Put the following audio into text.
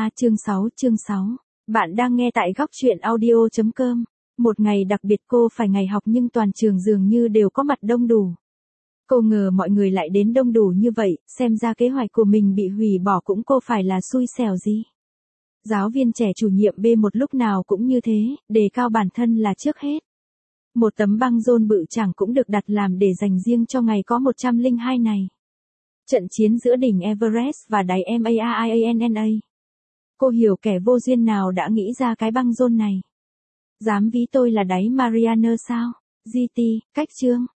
chương 6. Bạn đang nghe tại góc truyện audio.com. Một ngày đặc biệt cô phải ngày học nhưng toàn trường dường như đều có mặt đông đủ. Cô ngờ mọi người lại đến đông đủ như vậy, xem ra kế hoạch của mình bị hủy bỏ cũng cô phải là xui xẻo gì. Giáo viên trẻ chủ nhiệm B một lúc nào cũng như thế, đề cao bản thân là trước hết. Một tấm băng rôn bự chẳng cũng được đặt làm để dành riêng cho ngày có 102 này. Trận chiến giữa đỉnh Everest và đáy Mariana. Cô hiểu kẻ vô duyên nào đã nghĩ ra cái băng rôn này. Dám ví tôi là đáy Mariana sao? GT, cách chương.